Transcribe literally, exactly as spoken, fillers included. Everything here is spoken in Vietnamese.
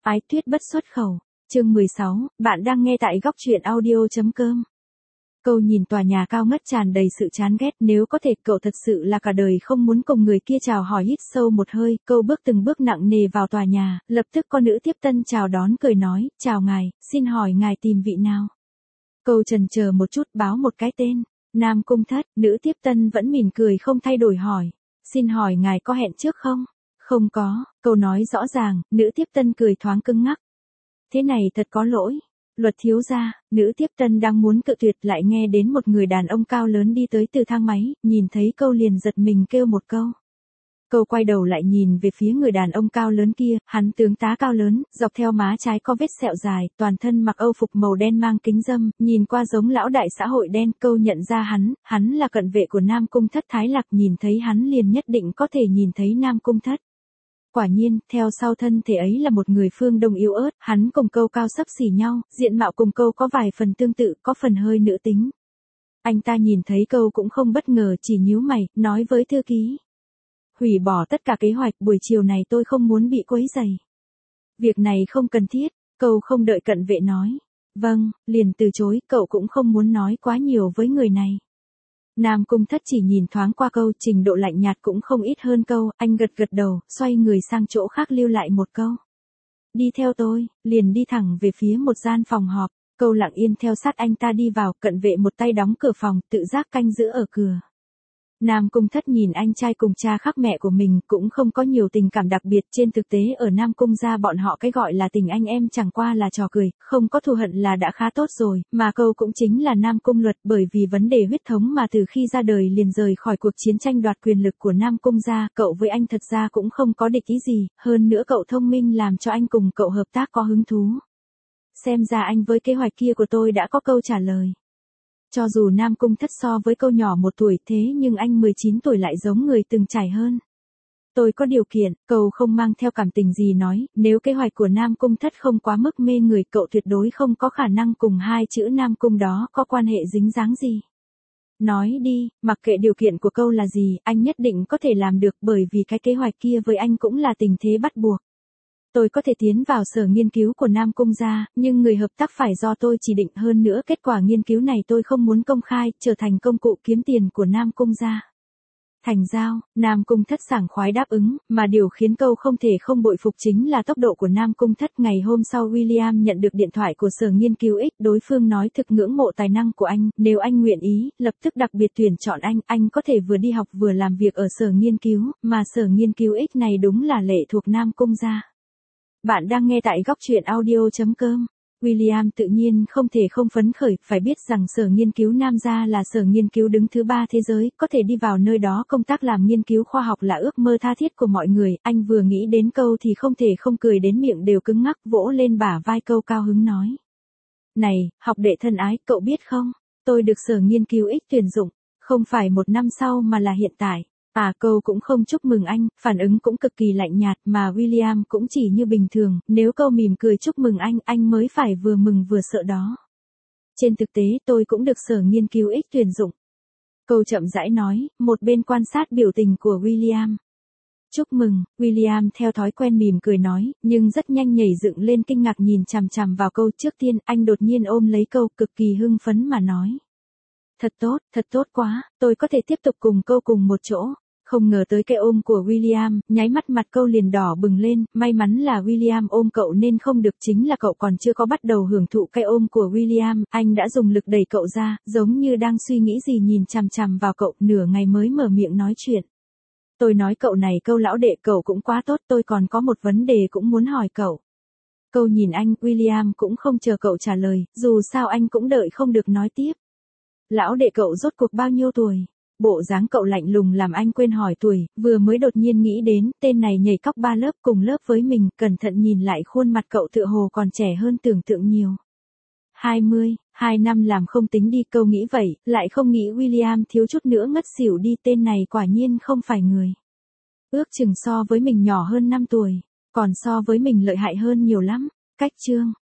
Ái Tuyết bất xuất khẩu. Chương mười sáu, bạn đang nghe tại góc truyện audio chấm com. Câu nhìn tòa nhà cao ngất tràn đầy sự chán ghét, nếu có thể cậu thật sự là cả đời không muốn cùng người kia chào hỏi. Hít sâu một hơi, câu bước từng bước nặng nề vào tòa nhà, lập tức có nữ tiếp tân chào đón cười nói, chào ngài, xin hỏi ngài tìm vị nào? Câu chần chờ một chút báo một cái tên, Nam Cung Thất, nữ tiếp tân vẫn mỉm cười không thay đổi hỏi, xin hỏi ngài có hẹn trước không? Không có, câu nói rõ ràng, nữ tiếp tân cười thoáng cứng ngắc. Thế này thật có lỗi. Luật thiếu gia, nữ tiếp tân đang muốn cự tuyệt lại nghe đến một người đàn ông cao lớn đi tới từ thang máy, nhìn thấy câu liền giật mình kêu một câu. Câu quay đầu lại nhìn về phía người đàn ông cao lớn kia, hắn tướng tá cao lớn, dọc theo má trái có vết sẹo dài, toàn thân mặc âu phục màu đen mang kính râm, nhìn qua giống lão đại xã hội đen. Câu nhận ra hắn, hắn là cận vệ của Nam Cung Thất. Thái Lạc nhìn thấy hắn liền nhất định có thể nhìn thấy Nam Cung Thất. Quả nhiên, theo sau thân thể ấy là một người phương Đông yếu ớt, hắn cùng câu cao xấp xỉ nhau, diện mạo cùng câu có vài phần tương tự, có phần hơi nữ tính. Anh ta nhìn thấy câu cũng không bất ngờ, chỉ nhíu mày, nói với thư ký. Hủy bỏ tất cả kế hoạch, buổi chiều này tôi không muốn bị quấy rầy. Việc này không cần thiết, câu không đợi cận vệ nói. Vâng, liền từ chối, cậu cũng không muốn nói quá nhiều với người này. Nam Cung Thất chỉ nhìn thoáng qua câu, trình độ lạnh nhạt cũng không ít hơn câu, anh gật gật đầu, xoay người sang chỗ khác lưu lại một câu. Đi theo tôi, liền đi thẳng về phía một gian phòng họp, câu lặng yên theo sát anh ta đi vào, cận vệ một tay đóng cửa phòng, tự giác canh giữ ở cửa. Nam Cung Thất nhìn anh trai cùng cha khác mẹ của mình, cũng không có nhiều tình cảm đặc biệt. Trên thực tế ở Nam Cung gia bọn họ cái gọi là tình anh em chẳng qua là trò cười, không có thù hận là đã khá tốt rồi, mà câu cũng chính là Nam Cung Luật, bởi vì vấn đề huyết thống mà từ khi ra đời liền rời khỏi cuộc chiến tranh đoạt quyền lực của Nam Cung gia. Cậu với anh thật ra cũng không có địch ý gì, hơn nữa cậu thông minh làm cho anh cùng cậu hợp tác có hứng thú. Xem ra anh với kế hoạch kia của tôi đã có câu trả lời. Cho dù Nam Cung Thất so với câu nhỏ một tuổi, thế nhưng anh mười chín tuổi lại giống người từng trải hơn. Tôi có điều kiện, câu không mang theo cảm tình gì nói, nếu kế hoạch của Nam Cung Thất không quá mức mê người, cậu tuyệt đối không có khả năng cùng hai chữ Nam Cung đó có quan hệ dính dáng gì. Nói đi, mặc kệ điều kiện của câu là gì, anh nhất định có thể làm được, bởi vì cái kế hoạch kia với anh cũng là tình thế bắt buộc. Tôi có thể tiến vào sở nghiên cứu của Nam Cung gia, nhưng người hợp tác phải do tôi chỉ định, hơn nữa kết quả nghiên cứu này tôi không muốn công khai, trở thành công cụ kiếm tiền của Nam Cung gia. Thành giao, Nam Cung Thất sảng khoái đáp ứng, mà điều khiến câu không thể không bội phục chính là tốc độ của Nam Cung Thất. Ngày hôm sau William nhận được điện thoại của sở nghiên cứu X, đối phương nói thực ngưỡng mộ tài năng của anh, nếu anh nguyện ý, lập tức đặc biệt tuyển chọn anh, anh có thể vừa đi học vừa làm việc ở sở nghiên cứu, mà sở nghiên cứu X này đúng là lệ thuộc Nam Cung gia. Bạn đang nghe tại góc truyện audio chấm com. William tự nhiên không thể không phấn khởi, phải biết rằng sở nghiên cứu Nam gia là sở nghiên cứu đứng thứ ba thế giới, có thể đi vào nơi đó công tác làm nghiên cứu khoa học là ước mơ tha thiết của mọi người. Anh vừa nghĩ đến câu thì không thể không cười đến miệng đều cứng ngắc, vỗ lên bả vai câu cao hứng nói. Này, học đệ thân ái, cậu biết không, tôi được sở nghiên cứu X tuyển dụng, không phải một năm sau mà là hiện tại. À, câu cũng không chúc mừng anh, phản ứng cũng cực kỳ lạnh nhạt, mà William cũng chỉ như bình thường, nếu câu mỉm cười chúc mừng anh, anh mới phải vừa mừng vừa sợ đó. Trên thực tế tôi cũng được sở nghiên cứu X tuyển dụng. Câu chậm rãi nói, một bên quan sát biểu tình của William. Chúc mừng, William theo thói quen mỉm cười nói, nhưng rất nhanh nhảy dựng lên kinh ngạc nhìn chằm chằm vào câu. Trước tiên, anh đột nhiên ôm lấy câu, cực kỳ hưng phấn mà nói. Thật tốt, thật tốt quá, tôi có thể tiếp tục cùng câu cùng một chỗ. Không ngờ tới cái ôm của William, nháy mắt mặt câu liền đỏ bừng lên, may mắn là William ôm cậu nên không được, chính là cậu còn chưa có bắt đầu hưởng thụ cái ôm của William, anh đã dùng lực đẩy cậu ra, giống như đang suy nghĩ gì nhìn chằm chằm vào cậu, nửa ngày mới mở miệng nói chuyện. Tôi nói cậu này, câu lão đệ, cậu cũng quá tốt, tôi còn có một vấn đề cũng muốn hỏi cậu. Câu nhìn anh, William cũng không chờ cậu trả lời, dù sao anh cũng đợi không được nói tiếp. Lão đệ, cậu rốt cuộc bao nhiêu tuổi? Bộ dáng cậu lạnh lùng làm anh quên hỏi tuổi, vừa mới đột nhiên nghĩ đến, tên này nhảy cóc ba lớp cùng lớp với mình, cẩn thận nhìn lại khuôn mặt cậu tựa hồ còn trẻ hơn tưởng tượng nhiều. hai mươi, hai năm làm không tính đi, câu nghĩ vậy, lại không nghĩ William thiếu chút nữa ngất xỉu đi, tên này quả nhiên không phải người. Ước chừng so với mình nhỏ hơn năm tuổi, còn so với mình lợi hại hơn nhiều lắm. Cách chương.